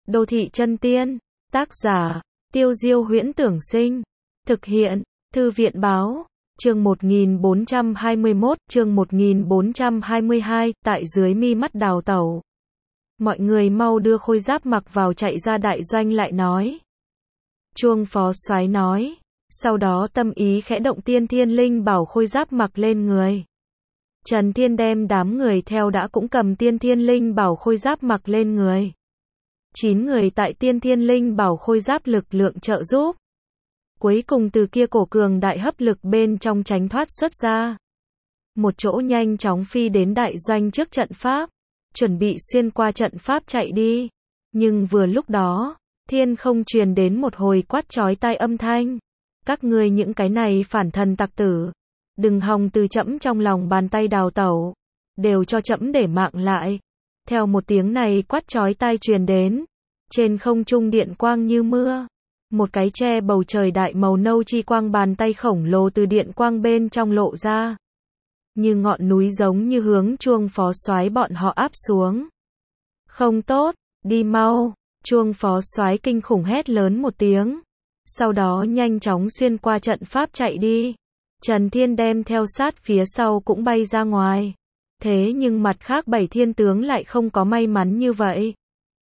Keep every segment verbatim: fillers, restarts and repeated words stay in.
Đô thị chân tiên, tác giả, Tiêu Diêu Huyễn Tưởng Sinh, thực hiện, Thư viện Báo, chương một nghìn bốn trăm hai mươi mốt, chương một nghìn bốn trăm hai mươi hai, tại dưới mi mắt Đào Tẩu. Mọi người mau đưa khôi giáp mặc vào, chạy ra đại doanh lại nói. Chuông phó soái nói, sau đó tâm ý khẽ động, tiên thiên linh bảo khôi giáp mặc lên người. Trần Thiên đem đám người theo đã cũng cầm tiên thiên linh bảo khôi giáp mặc lên người. Chín người tại tiên thiên linh bảo khôi giáp lực lượng trợ giúp. Cuối cùng từ kia cổ cường đại hấp lực bên trong tránh thoát xuất ra. Một chỗ nhanh chóng phi đến đại doanh trước trận pháp, chuẩn bị xuyên qua trận pháp chạy đi. Nhưng vừa lúc đó, thiên không truyền đến một hồi quát chói tai âm thanh. Các ngươi những cái này phản thần tặc tử, đừng hòng từ trẫm trong lòng bàn tay đào tẩu, đều cho trẫm để mạng lại. Theo một tiếng này quát chói tai truyền đến, trên không trung điện quang như mưa, một cái che bầu trời đại màu nâu chi quang bàn tay khổng lồ từ điện quang bên trong lộ ra, như ngọn núi giống như hướng Chuông phó soái bọn họ áp xuống. Không tốt, đi mau! Chuông phó soái kinh khủng hét lớn một tiếng, sau đó nhanh chóng xuyên qua trận pháp chạy đi. Trần Thiên đem theo sát phía sau cũng bay ra ngoài. Thế nhưng mặt khác bảy thiên tướng lại không có may mắn như vậy.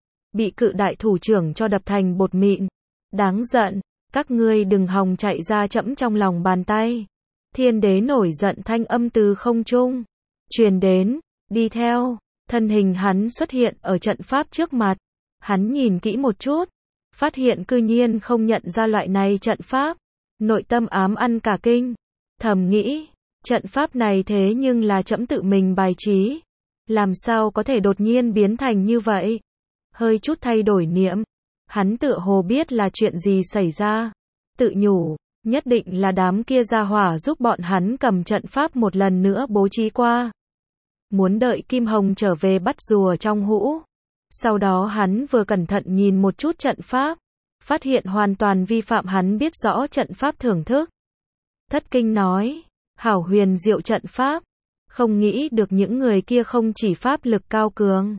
Bị cự đại thủ trưởng cho đập thành bột mịn. Đáng giận, các ngươi đừng hòng chạy ra trẫm trong lòng bàn tay. Thiên đế nổi giận thanh âm từ không trung truyền đến, đi theo. Thân hình hắn xuất hiện ở trận pháp trước mặt. Hắn nhìn kỹ một chút, phát hiện cư nhiên không nhận ra loại này trận pháp. Nội tâm ám ăn cả kinh, thầm nghĩ, trận pháp này thế nhưng là trẫm tự mình bài trí, làm sao có thể đột nhiên biến thành như vậy. Hơi chút thay đổi niệm, hắn tựa hồ biết là chuyện gì xảy ra, tự nhủ, nhất định là đám kia gia hỏa giúp bọn hắn cầm trận pháp một lần nữa bố trí qua. Muốn đợi Kim Hồng trở về bắt rùa trong hũ. Sau đó hắn vừa cẩn thận nhìn một chút trận pháp, phát hiện hoàn toàn vi phạm hắn biết rõ trận pháp thưởng thức. Thất kinh nói, hảo huyền diệu trận pháp, không nghĩ được những người kia không chỉ pháp lực cao cường,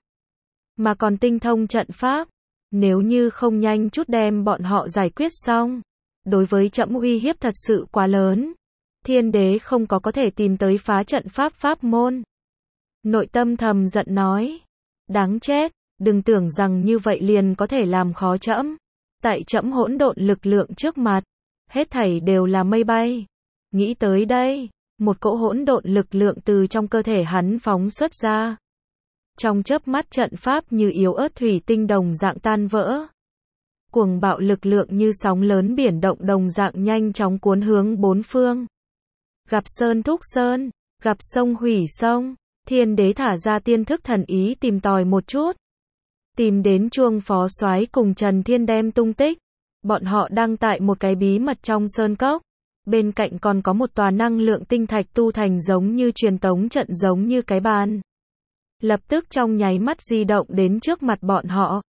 mà còn tinh thông trận pháp. Nếu như không nhanh chút đem bọn họ giải quyết xong, đối với trẫm uy hiếp thật sự quá lớn. Thiên đế không có có thể tìm tới phá trận pháp pháp môn. Nội tâm thầm giận nói, đáng chết, đừng tưởng rằng như vậy liền có thể làm khó trẫm. Tại trẫm hỗn độn lực lượng trước mặt, hết thảy đều là mây bay. Nghĩ tới đây, một cỗ hỗn độn lực lượng từ trong cơ thể hắn phóng xuất ra. Trong chớp mắt trận pháp như yếu ớt thủy tinh đồng dạng tan vỡ. Cuồng bạo lực lượng như sóng lớn biển động đồng dạng nhanh chóng cuốn hướng bốn phương. Gặp sơn thúc sơn, gặp sông hủy sông. Thiên đế thả ra tiên thức thần ý tìm tòi một chút. Tìm đến Chuông phó soái cùng Trần Thiên đem tung tích. Bọn họ đang tại một cái bí mật trong sơn cốc. Bên cạnh còn có một tòa năng lượng tinh thạch tu thành giống như truyền tống trận giống như cái bàn. Lập tức trong nháy mắt di động đến trước mặt bọn họ.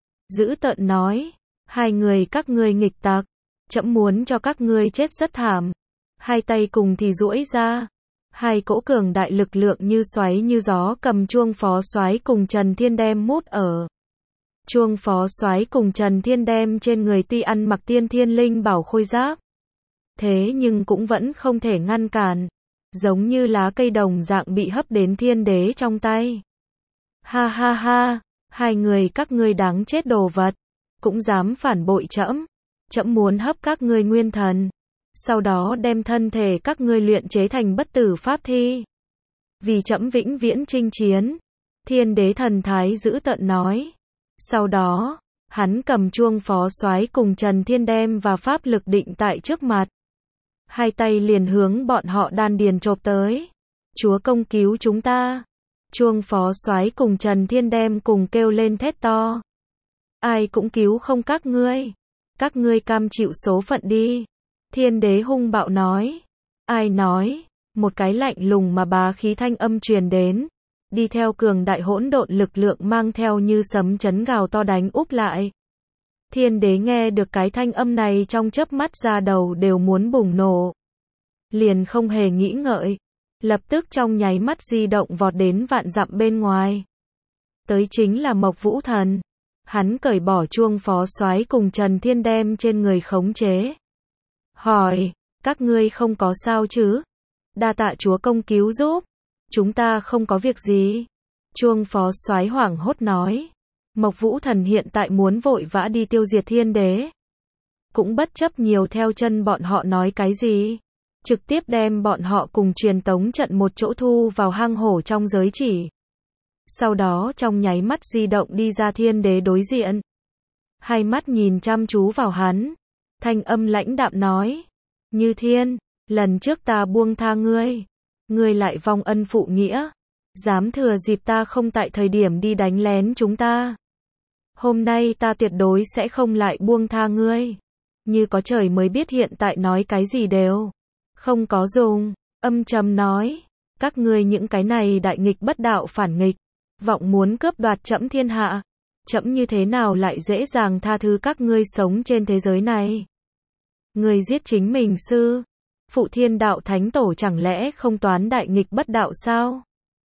Dữ tợn nói, hai người các ngươi nghịch tặc, trẫm muốn cho các ngươi chết rất thảm. Hai tay cùng thì duỗi ra. Hai cỗ cường đại lực lượng như xoáy như gió cầm Chuông phó soái cùng Trần Thiên đem mút ở. Chuông phó soái cùng Trần Thiên đem trên người tuy ăn mặc tiên thiên linh bảo khôi giáp, thế nhưng cũng vẫn không thể ngăn cản, giống như lá cây đồng dạng bị hấp đến thiên đế trong tay. Ha ha ha, hai người các ngươi đáng chết đồ vật, cũng dám phản bội trẫm. Trẫm muốn hấp các ngươi nguyên thần, sau đó đem thân thể các ngươi luyện chế thành bất tử pháp thi, vì trẫm vĩnh viễn chinh chiến. Thiên đế thần thái dữ tợn nói. Sau đó, hắn cầm Chuông phó soái cùng Trần Thiên đem và pháp lực định tại trước mặt. Hai tay liền hướng bọn họ đan điền chộp tới. Chúa công cứu chúng ta. Chuông phó soái cùng Trần Thiên đem cùng kêu lên thét to. Ai cũng cứu không các ngươi. Các ngươi cam chịu số phận đi. Thiên đế hung bạo nói. Ai nói? Một cái lạnh lùng mà bá khí thanh âm truyền đến. Đi theo cường đại hỗn độn lực lượng mang theo như sấm chấn gào to đánh úp lại. Thiên đế nghe được cái thanh âm này trong chớp mắt da đầu đều muốn bùng nổ. Liền không hề nghĩ ngợi, lập tức trong nháy mắt di động vọt đến vạn dặm bên ngoài. Tới chính là Mộc Vũ Thần. Hắn cởi bỏ chuông phó soái cùng Trần Thiên đem trên người khống chế. Hỏi, các ngươi không có sao chứ? Đa tạ chúa công cứu giúp. Chúng ta không có việc gì. Chuông phó soái hoảng hốt nói. Mộc Vũ Thần hiện tại muốn vội vã đi tiêu diệt Thiên Đế. Cũng bất chấp nhiều theo chân bọn họ nói cái gì. Trực tiếp đem bọn họ cùng truyền tống trận một chỗ thu vào hang hổ trong giới chỉ. Sau đó trong nháy mắt di động đi ra Thiên Đế đối diện. Hai mắt nhìn chăm chú vào hắn. Thanh âm lãnh đạm nói. Như Thiên, lần trước ta buông tha ngươi. Ngươi lại vong ân phụ nghĩa. Dám thừa dịp ta không tại thời điểm đi đánh lén chúng ta. Hôm nay ta tuyệt đối sẽ không lại buông tha ngươi. Như có trời mới biết hiện tại nói cái gì đều không có dùng. Âm trầm nói. Các ngươi những cái này đại nghịch bất đạo phản nghịch. Vọng muốn cướp đoạt trẫm thiên hạ. Trẫm như thế nào lại dễ dàng tha thứ các ngươi sống trên thế giới này. Ngươi giết chính mình sư. Phụ Thiên Đạo Thánh Tổ chẳng lẽ không toán đại nghịch bất đạo sao?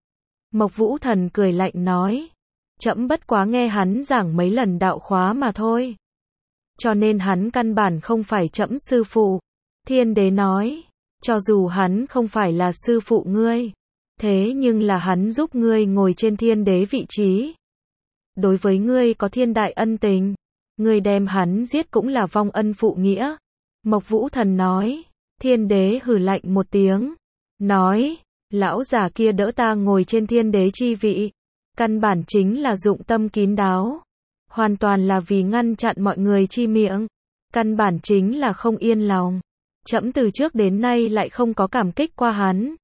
Mộc Vũ Thần cười lạnh nói. Trẫm bất quá nghe hắn giảng mấy lần đạo khóa mà thôi. Cho nên hắn căn bản không phải trẫm sư phụ. Thiên Đế nói. Cho dù hắn không phải là sư phụ ngươi. Thế nhưng là hắn giúp ngươi ngồi trên Thiên Đế vị trí. Đối với ngươi có thiên đại ân tình. Ngươi đem hắn giết cũng là vong ân phụ nghĩa. Mộc Vũ Thần nói. Thiên Đế hừ lạnh một tiếng. Nói. Lão già kia đỡ ta ngồi trên Thiên Đế chi vị. Căn bản chính là dụng tâm kín đáo. Hoàn toàn là vì ngăn chặn mọi người chi miệng. Căn bản chính là không yên lòng. Trẫm từ trước đến nay lại không có cảm kích qua hắn.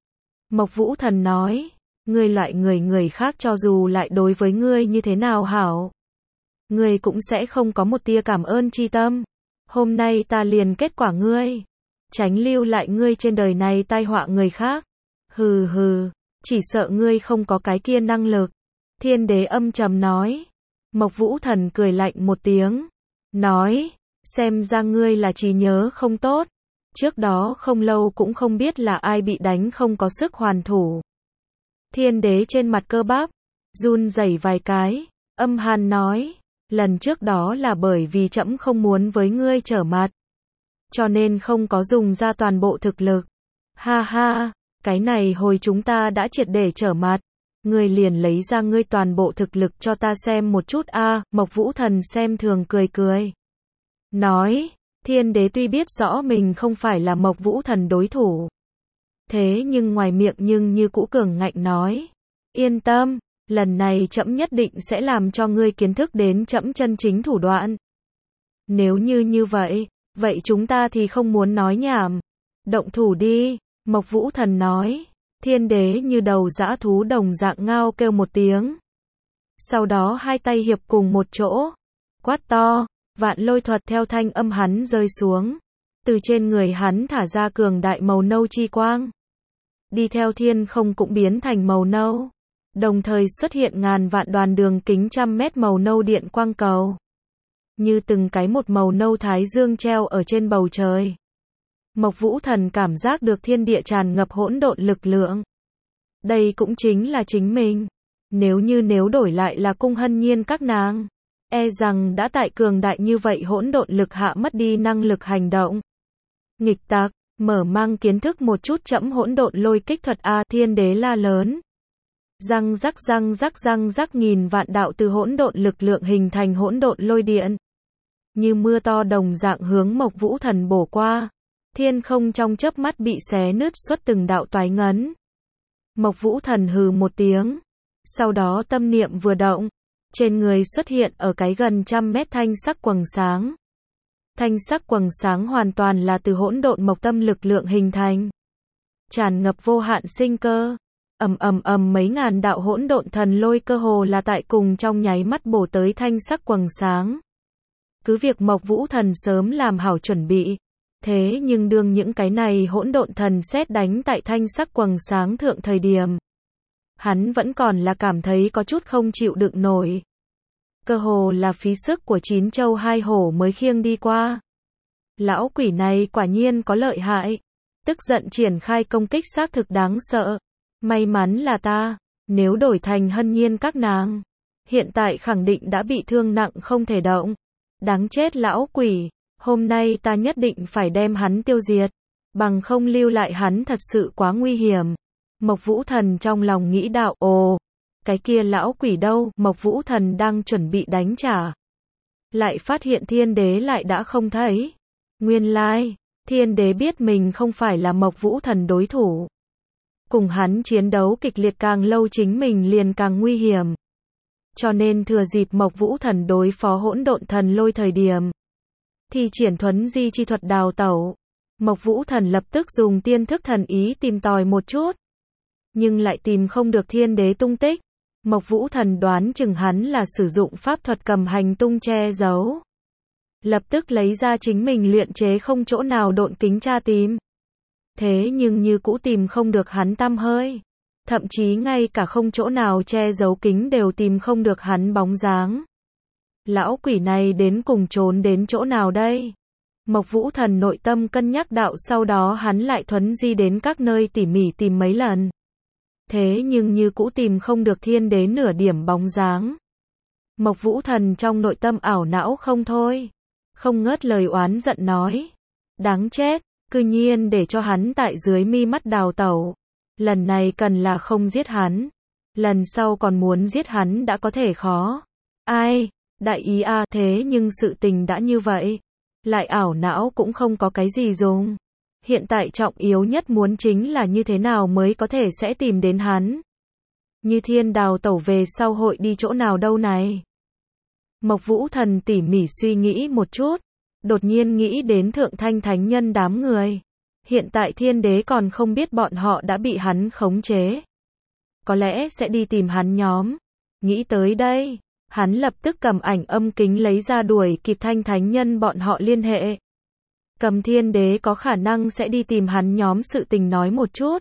Mộc Vũ Thần nói. Ngươi loại người người khác cho dù lại đối với ngươi như thế nào hảo. Ngươi cũng sẽ không có một tia cảm ơn chi tâm. Hôm nay ta liền kết quả ngươi. Tránh lưu lại ngươi trên đời này tai họa người khác. Hừ hừ. Chỉ sợ ngươi không có cái kia năng lực. Thiên Đế âm trầm nói. Mộc Vũ Thần cười lạnh một tiếng. Nói. Xem ra ngươi là trí nhớ không tốt. Trước đó không lâu cũng không biết là ai bị đánh không có sức hoàn thủ. Thiên Đế trên mặt cơ bắp. Run rẩy vài cái. Âm hàn nói. Lần trước đó là bởi vì trẫm không muốn với ngươi trở mặt. Cho nên không có dùng ra toàn bộ thực lực. Ha ha. Cái này hồi chúng ta đã triệt để trở mặt. Ngươi liền lấy ra ngươi toàn bộ thực lực cho ta xem một chút a. À, Mộc Vũ Thần xem thường cười cười. Nói. Thiên Đế tuy biết rõ mình không phải là Mộc Vũ Thần đối thủ. Thế nhưng ngoài miệng nhưng như cũ cường ngạnh nói. Yên tâm. Lần này trẫm nhất định sẽ làm cho ngươi kiến thức đến trẫm chân chính thủ đoạn. Nếu như như vậy. Vậy chúng ta thì không muốn nói nhảm. Động thủ đi. Mộc Vũ Thần nói. Thiên Đế như đầu dã thú đồng dạng ngao kêu một tiếng. Sau đó hai tay hiệp cùng một chỗ. Quát to. Vạn lôi thuật theo thanh âm hắn rơi xuống. Từ trên người hắn thả ra cường đại màu nâu chi quang. Đi theo thiên không cũng biến thành màu nâu. Đồng thời xuất hiện ngàn vạn đoàn đường kính trăm mét màu nâu điện quang cầu. Như từng cái một màu nâu thái dương treo ở trên bầu trời. Mộc Vũ Thần cảm giác được thiên địa tràn ngập hỗn độn lực lượng. Đây cũng chính là chính mình. Nếu như nếu đổi lại là Cung Hân Nhiên các nàng, e rằng đã tại cường đại như vậy hỗn độn lực hạ mất đi năng lực hành động. Nghịch tặc, mở mang kiến thức một chút trẫm hỗn độn lôi kích thuật a. Thiên Đế la lớn. Răng rắc răng rắc răng rắc nghìn vạn đạo từ hỗn độn lực lượng hình thành hỗn độn lôi điện. Như mưa to đồng dạng hướng Mộc Vũ Thần bổ qua. Thiên không trong chớp mắt bị xé nứt xuất từng đạo toái ngấn. Mộc Vũ Thần hừ một tiếng. Sau đó tâm niệm vừa động. Trên người xuất hiện ở cái gần trăm mét thanh sắc quầng sáng. Thanh sắc quầng sáng hoàn toàn là từ hỗn độn mộc tâm lực lượng hình thành. Tràn ngập vô hạn sinh cơ. Ầm ầm ầm mấy ngàn đạo hỗn độn thần lôi cơ hồ là tại cùng trong nháy mắt bổ tới thanh sắc quầng sáng. Cứ việc Mộc Vũ Thần sớm làm hảo chuẩn bị. Thế nhưng đương những cái này hỗn độn thần sét đánh tại thanh sắc quầng sáng thượng thời điểm. Hắn vẫn còn là cảm thấy có chút không chịu đựng nổi. Cơ hồ là phí sức của chín châu hai hổ mới khiêng đi qua. Lão quỷ này quả nhiên có lợi hại. Tức giận triển khai công kích xác thực đáng sợ. May mắn là ta. Nếu đổi thành Hân Nhiên các nàng. hiện tại khẳng định đã bị thương nặng không thể động. Đáng chết lão quỷ, hôm nay ta nhất định phải đem hắn tiêu diệt, bằng không lưu lại hắn thật sự quá nguy hiểm. Mộc Vũ Thần trong lòng nghĩ đạo, ồ, cái kia lão quỷ đâu, Mộc Vũ Thần đang chuẩn bị đánh trả. Lại phát hiện Thiên Đế lại đã không thấy. Nguyên lai, Thiên Đế biết mình không phải là Mộc Vũ Thần đối thủ. Cùng hắn chiến đấu kịch liệt càng lâu chính mình liền càng nguy hiểm. Cho nên thừa dịp Mộc Vũ Thần đối phó hỗn độn thần lôi thời điểm, thì triển thuấn di chi thuật đào tẩu. Mộc Vũ Thần lập tức dùng tiên thức thần ý tìm tòi một chút, nhưng lại tìm không được Thiên Đế tung tích. Mộc Vũ Thần đoán chừng hắn là sử dụng pháp thuật cầm hành tung che giấu. Lập tức lấy ra chính mình luyện chế không chỗ nào độn kính tra tìm. Thế nhưng như cũ tìm không được hắn tăm hơi. Thậm chí ngay cả không chỗ nào che giấu kính đều tìm không được hắn bóng dáng. Lão quỷ này đến cùng trốn đến chỗ nào đây? Mộc Vũ Thần nội tâm cân nhắc đạo, sau đó hắn lại thuấn di đến các nơi tỉ mỉ tìm mấy lần. Thế nhưng như cũ tìm không được Thiên Đế nửa điểm bóng dáng. Mộc Vũ Thần trong nội tâm ảo não không thôi. Không ngớt lời oán giận nói. Đáng chết, cư nhiên để cho hắn tại dưới mi mắt đào tẩu. Lần này cần là không giết hắn. Lần sau còn muốn giết hắn đã có thể khó. Ai, đại ý a, thế nhưng sự tình đã như vậy. Lại ảo não cũng không có cái gì dùng. Hiện tại trọng yếu nhất muốn chính là như thế nào mới có thể sẽ tìm đến hắn. Như Thiên đào tẩu về sau hội đi chỗ nào đâu này. Mộc Vũ Thần tỉ mỉ suy nghĩ một chút. Đột nhiên nghĩ đến Thượng Thanh Thánh Nhân đám người. Hiện tại Thiên Đế còn không biết bọn họ đã bị hắn khống chế. Có lẽ sẽ đi tìm hắn nhóm. Nghĩ tới đây, hắn lập tức cầm ảnh âm kính lấy ra đuổi kịp Thanh Thánh Nhân bọn họ liên hệ. Cầm Thiên Đế có khả năng sẽ đi tìm hắn nhóm sự tình nói một chút.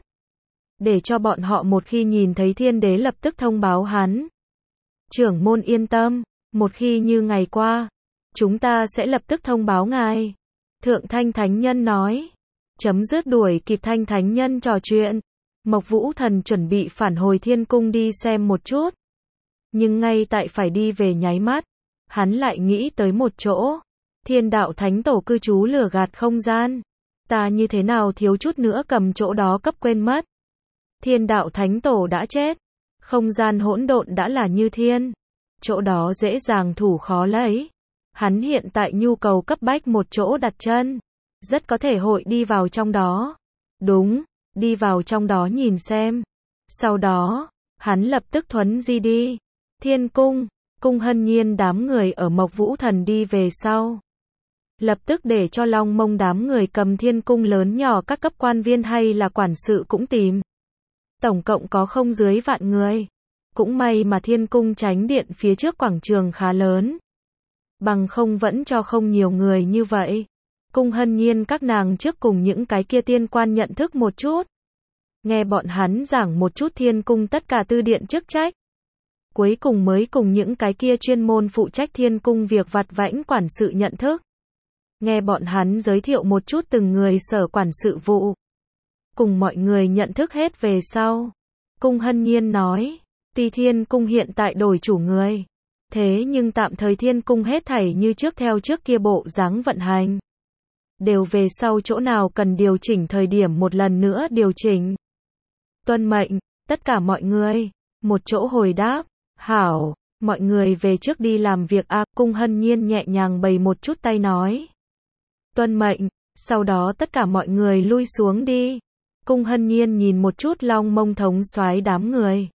Để cho bọn họ một khi nhìn thấy Thiên Đế lập tức thông báo hắn. Trưởng môn yên tâm, một khi như ngày qua, chúng ta sẽ lập tức thông báo ngài. Thượng Thanh Thánh Nhân nói. Chấm dứt đuổi kịp Thanh Thánh Nhân trò chuyện. Mộc Vũ Thần chuẩn bị phản hồi Thiên Cung đi xem một chút. Nhưng ngay tại phải đi về nháy mắt, hắn lại nghĩ tới một chỗ. Thiên Đạo Thánh Tổ cư trú lửa gạt không gian. Ta như thế nào thiếu chút nữa cầm chỗ đó cấp quên mất. Thiên Đạo Thánh Tổ đã chết. Không gian hỗn độn đã là như thiên. Chỗ đó dễ dàng thủ khó lấy. Hắn hiện tại nhu cầu cấp bách một chỗ đặt chân. Rất có thể hội đi vào trong đó. Đúng, đi vào trong đó nhìn xem. Sau đó, hắn lập tức thuấn di đi. Thiên Cung, Cung Hân Nhiên đám người ở Mộc Vũ Thần đi về sau. Lập tức để cho Long Mông đám người cầm Thiên Cung lớn nhỏ các cấp quan viên hay là quản sự cũng tìm. Tổng cộng có không dưới vạn người. Cũng may mà Thiên Cung Chánh Điện phía trước quảng trường khá lớn. Bằng không vẫn cho không nhiều người như vậy. Cung Hân Nhiên các nàng trước cùng những cái kia tiên quan nhận thức một chút. Nghe bọn hắn giảng một chút Thiên Cung tất cả tư điện chức trách. Cuối cùng mới cùng những cái kia chuyên môn phụ trách Thiên Cung việc vặt vãnh quản sự nhận thức. Nghe bọn hắn giới thiệu một chút từng người sở quản sự vụ. Cùng mọi người nhận thức hết về sau. Cung Hân Nhiên nói, tuy Thiên Cung hiện tại đổi chủ người. Thế nhưng tạm thời Thiên Cung hết thảy như trước theo trước kia bộ dáng vận hành. Đều về sau chỗ nào cần điều chỉnh thời điểm một lần nữa điều chỉnh. Tuân mệnh, tất cả mọi người. Một chỗ hồi đáp, hảo, mọi người về trước đi làm việc a. Cung Hân Nhiên nhẹ nhàng bày một chút tay nói. Tuân mệnh, sau đó tất cả mọi người lui xuống đi. Cung Hân Nhiên nhìn một chút Long Mông thống soái đám người.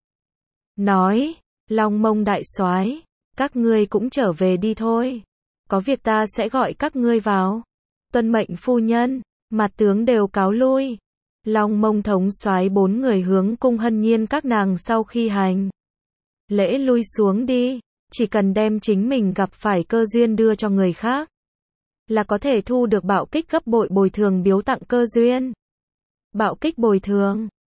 Nói, Long Mông đại soái, các ngươi cũng trở về đi thôi. Có việc ta sẽ gọi các ngươi vào. Tuân mệnh phu nhân, mặt tướng đều cáo lui. Long Mông thống soái bốn người hướng Cung Hân Nhiên các nàng sau khi hành lễ lui xuống đi, chỉ cần đem chính mình gặp phải cơ duyên đưa cho người khác, là có thể thu được bạo kích gấp bội bồi thường biếu tặng cơ duyên. Bạo kích bồi thường